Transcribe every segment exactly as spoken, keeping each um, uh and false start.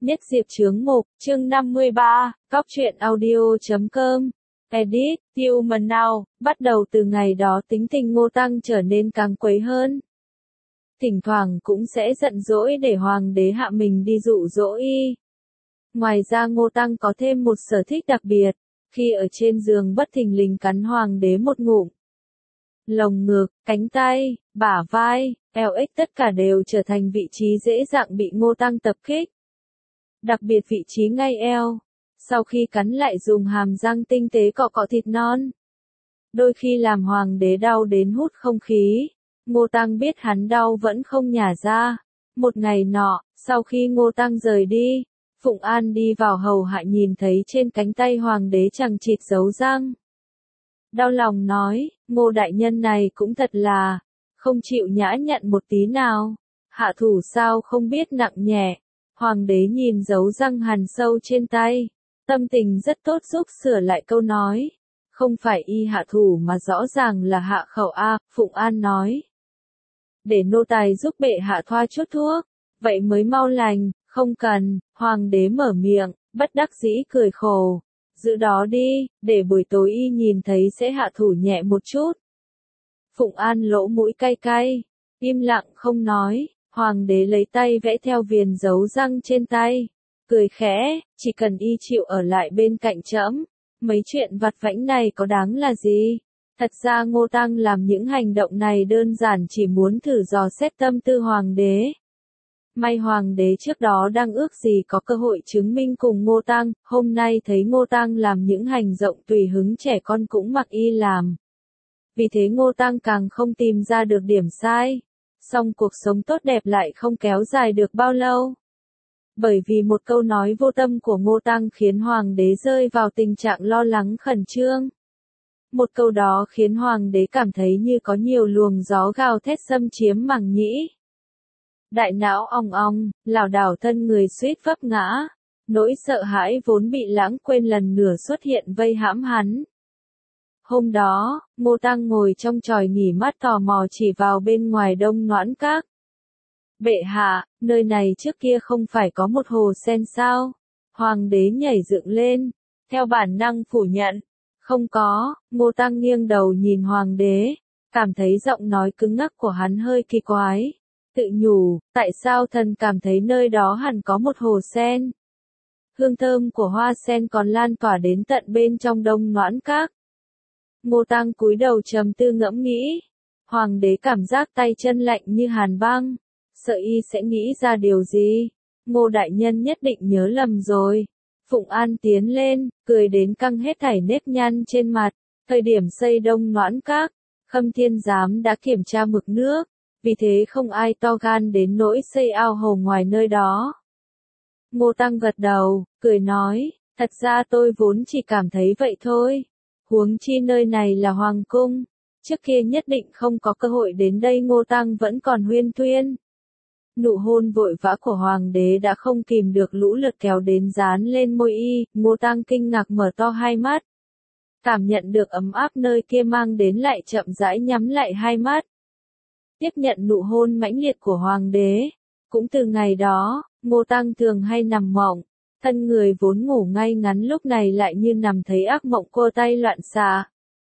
Nhất Diệp Chướng Mục, chương năm mươi ba, Cóc truyện audio chấm com. Edit, Tiêu Mần Nào, bắt đầu từ ngày đó tính tình Ngô Tăng trở nên càng quấy hơn. Thỉnh thoảng cũng sẽ giận dỗi để hoàng đế hạ mình đi dụ dỗ y. Ngoài ra Ngô Tăng có thêm một sở thích đặc biệt, khi ở trên giường bất thình lình cắn hoàng đế một ngụm. Lồng ngực, cánh tay, bả vai, eo ếch tất cả đều trở thành vị trí dễ dàng bị Ngô Tăng tập kích. Đặc biệt vị trí ngay eo, sau khi cắn lại dùng hàm răng tinh tế cọ cọ thịt non. Đôi khi làm hoàng đế đau đến hút không khí, Ngô Tăng biết hắn đau vẫn không nhả ra. Một ngày nọ, sau khi Ngô Tăng rời đi, Phụng An đi vào hầu hạ nhìn thấy trên cánh tay hoàng đế chằng chịt dấu răng. Đau lòng nói, Ngô đại nhân này cũng thật là, không chịu nhã nhặn một tí nào, hạ thủ sao không biết nặng nhẹ. Hoàng đế nhìn dấu răng hằn sâu trên tay, tâm tình rất tốt giúp sửa lại câu nói. Không phải y hạ thủ mà rõ ràng là hạ khẩu a, Phụng An nói. Để nô tài giúp bệ hạ thoa chút thuốc, vậy mới mau lành, không cần, hoàng đế mở miệng, bất đắc dĩ cười khổ. Giữ đó đi, để buổi tối y nhìn thấy sẽ hạ thủ nhẹ một chút. Phụng An lỗ mũi cay cay, im lặng không nói. Hoàng đế lấy tay vẽ theo viền dấu răng trên tay, cười khẽ, chỉ cần y chịu ở lại bên cạnh trẫm, mấy chuyện vặt vãnh này có đáng là gì? Thật ra Ngô Tăng làm những hành động này đơn giản chỉ muốn thử dò xét tâm tư hoàng đế. May hoàng đế trước đó đang ước gì có cơ hội chứng minh cùng Ngô Tăng, hôm nay thấy Ngô Tăng làm những hành động tùy hứng trẻ con cũng mặc y làm. Vì thế Ngô Tăng càng không tìm ra được điểm sai. Song cuộc sống tốt đẹp lại không kéo dài được bao lâu. Bởi vì một câu nói vô tâm của Ngô Tăng khiến hoàng đế rơi vào tình trạng lo lắng khẩn trương. Một câu đó khiến hoàng đế cảm thấy như có nhiều luồng gió gào thét xâm chiếm màng nhĩ. Đại não ong ong, lảo đảo thân người suýt vấp ngã. Nỗi sợ hãi vốn bị lãng quên lần nữa xuất hiện vây hãm hắn. Hôm đó, Ngô Tăng ngồi trong chòi nghỉ mát tò mò chỉ vào bên ngoài Đông Noãn Các. Bệ hạ, nơi này trước kia không phải có một hồ sen sao? Hoàng đế nhảy dựng lên, theo bản năng phủ nhận. Không có, Ngô Tăng nghiêng đầu nhìn hoàng đế, cảm thấy giọng nói cứng ngắc của hắn hơi kỳ quái. Tự nhủ, tại sao thần cảm thấy nơi đó hẳn có một hồ sen? Hương thơm của hoa sen còn lan tỏa đến tận bên trong Đông Noãn Các. Ngô Tăng cúi đầu trầm tư ngẫm nghĩ. Hoàng đế cảm giác tay chân lạnh như hàn băng. Sợ y sẽ nghĩ ra điều gì. Ngô đại nhân nhất định nhớ lầm rồi. Phụng An tiến lên, cười đến căng hết thảy nếp nhăn trên mặt. Thời điểm xây Đông Noãn Các, Khâm Thiên Giám đã kiểm tra mực nước. Vì thế không ai to gan đến nỗi xây ao hồ ngoài nơi đó. Ngô Tăng gật đầu, cười nói, thật ra tôi vốn chỉ cảm thấy vậy thôi. Huống chi nơi này là hoàng cung, trước kia nhất định không có cơ hội đến đây. Ngô Tăng vẫn còn huyên thuyên. Nụ hôn vội vã của hoàng đế đã không kìm được lũ lượt kéo đến dán lên môi y. Ngô Tăng kinh ngạc mở to hai mắt, cảm nhận được ấm áp nơi kia mang đến lại chậm rãi nhắm lại hai mắt. Tiếp nhận nụ hôn mãnh liệt của hoàng đế. Cũng từ ngày đó, Ngô Tăng thường hay nằm mộng. Thân người vốn ngủ ngay ngắn lúc này lại như nằm thấy ác mộng, cô tay loạn xạ.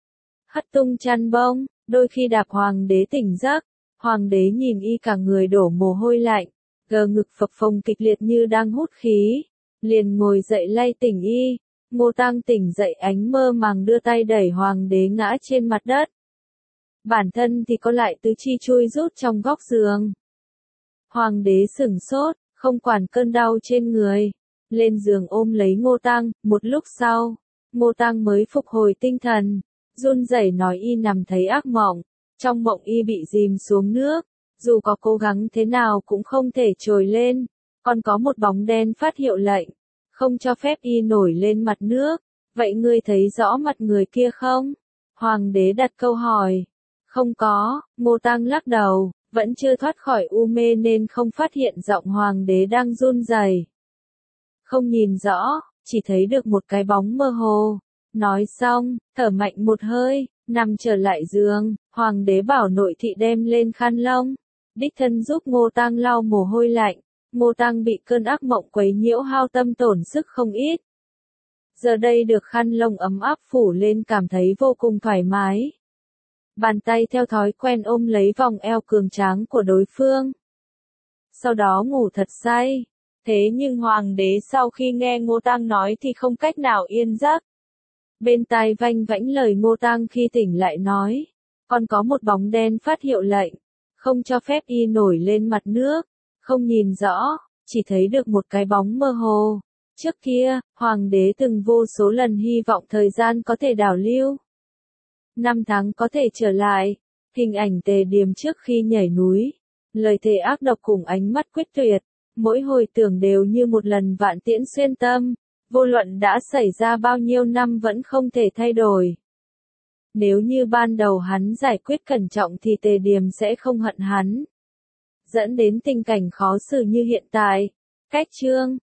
Hất tung chăn bông, đôi khi đạp hoàng đế tỉnh giấc. Hoàng đế nhìn y cả người đổ mồ hôi lạnh, gờ ngực phập phồng kịch liệt như đang hút khí. Liền ngồi dậy lay tỉnh y. Ngô Tăng tỉnh dậy ánh mơ màng đưa tay đẩy hoàng đế ngã trên mặt đất. Bản thân thì có lại tứ chi chui rút trong góc giường. Hoàng đế sửng sốt, không quản cơn đau trên người. Lên giường ôm lấy Ngô Tăng, một lúc sau, Ngô Tăng mới phục hồi tinh thần, run rẩy nói y nằm thấy ác mộng, trong mộng y bị dìm xuống nước, dù có cố gắng thế nào cũng không thể trồi lên, còn có một bóng đen phát hiệu lệnh, không cho phép y nổi lên mặt nước. Vậy ngươi thấy rõ mặt người kia không? Hoàng đế đặt câu hỏi. Không có, Ngô Tăng lắc đầu, vẫn chưa thoát khỏi u mê nên không phát hiện giọng hoàng đế đang run rẩy. Không nhìn rõ, chỉ thấy được một cái bóng mơ hồ. Nói xong, thở mạnh một hơi, nằm trở lại giường. Hoàng đế bảo nội thị đem lên khăn lông, đích thân giúp Ngô Tăng lau mồ hôi lạnh. Ngô Tăng bị cơn ác mộng quấy nhiễu hao tâm tổn sức không ít. Giờ đây được khăn lông ấm áp phủ lên cảm thấy vô cùng thoải mái. Bàn tay theo thói quen ôm lấy vòng eo cường tráng của đối phương. Sau đó ngủ thật say. Thế nhưng hoàng đế sau khi nghe Ngô Tăng nói thì không cách nào yên giấc. Bên tai vanh vãnh lời Ngô Tăng khi tỉnh lại nói. Còn có một bóng đen phát hiệu lệnh. Không cho phép y nổi lên mặt nước. Không nhìn rõ, chỉ thấy được một cái bóng mơ hồ. Trước kia, hoàng đế từng vô số lần hy vọng thời gian có thể đảo lưu. Năm tháng có thể trở lại. Hình ảnh Tề Điềm trước khi nhảy núi. Lời thề ác độc cùng ánh mắt quyết tuyệt. Mỗi hồi tưởng đều như một lần vạn tiễn xuyên tâm. Vô luận đã xảy ra bao nhiêu năm vẫn không thể thay đổi. Nếu như ban đầu hắn giải quyết cẩn trọng thì Tề Điềm sẽ không hận hắn. Dẫn đến tình cảnh khó xử như hiện tại. Cách chương